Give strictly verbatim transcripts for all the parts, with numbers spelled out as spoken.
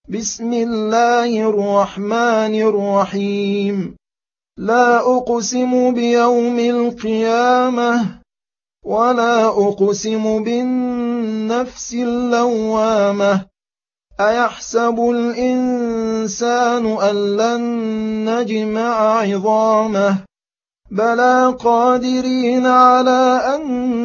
بسم الله الرحمن الرحيم لا أقسم بيوم القيامة ولا أقسم بالنفس اللوامة أيحسب الإنسان أن لن نجمع عظامه بلى قادرين على أن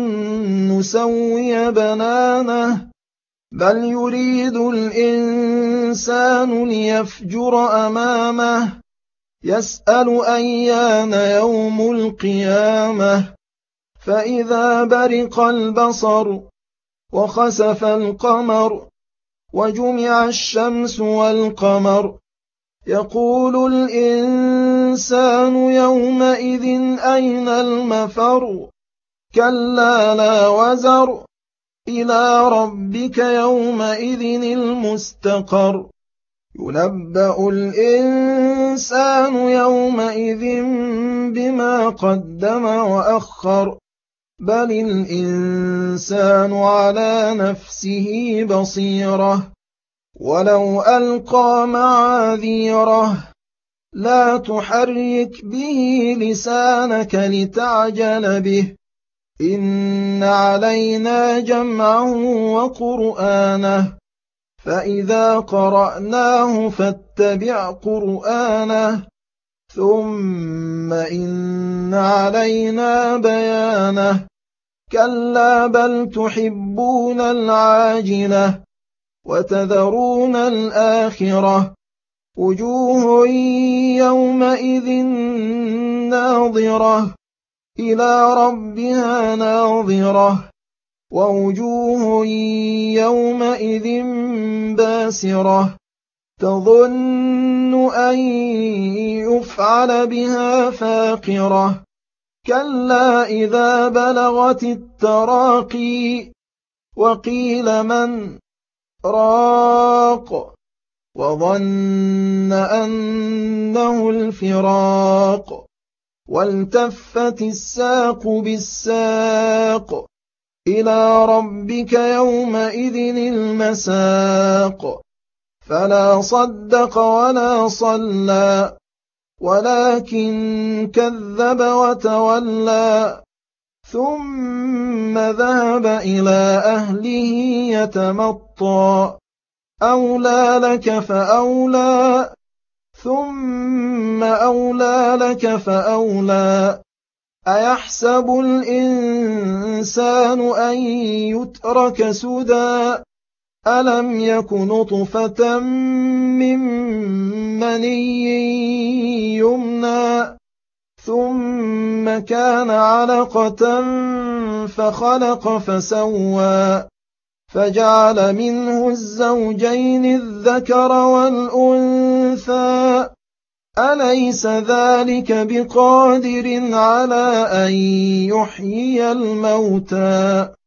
نسوي بنانه بل يريد الإنسان ليفجر أمامه يسأل أيان يوم القيامة فإذا برق البصر وخسف القمر وجمع الشمس والقمر يقول الإنسان يومئذ أين المفر كلا لا وزر إلى ربك يومئذ المستقر ينبأ الإنسان يومئذ بما قدم وأخر بل الإنسان على نفسه بصيرة ولو ألقى معاذيره لا تحرك به لسانك لتعجل به إن علينا جمعه وقرآنه فإذا قرأناه فاتبع قرآنه ثم إن علينا بيانه كلا بل تحبون العاجلة وتذرون الآخرة وجوه يومئذ ناظرة إلى ربها ناظرة ووجوه يومئذ باسرة تظن أن يفعل بها فاقرة كلا إذا بلغت التراقي وقيل من راق وظن أنه الفراق والتفت الساق بالساق إلى ربك يومئذ المساق فلا صدق ولا صلى ولكن كذب وتولى ثم ذهب إلى أهله يتمطى أولى لك فأولى ثم أولى لك فأولى أيحسب الإنسان أن يترك سدى ألم يك نطفة من مني يمنى ثم كان علقة فخلق فسوى فجعل منه الزوجين الذكر والأنثى أليس ذلك بقادر على أن يحيي الموتى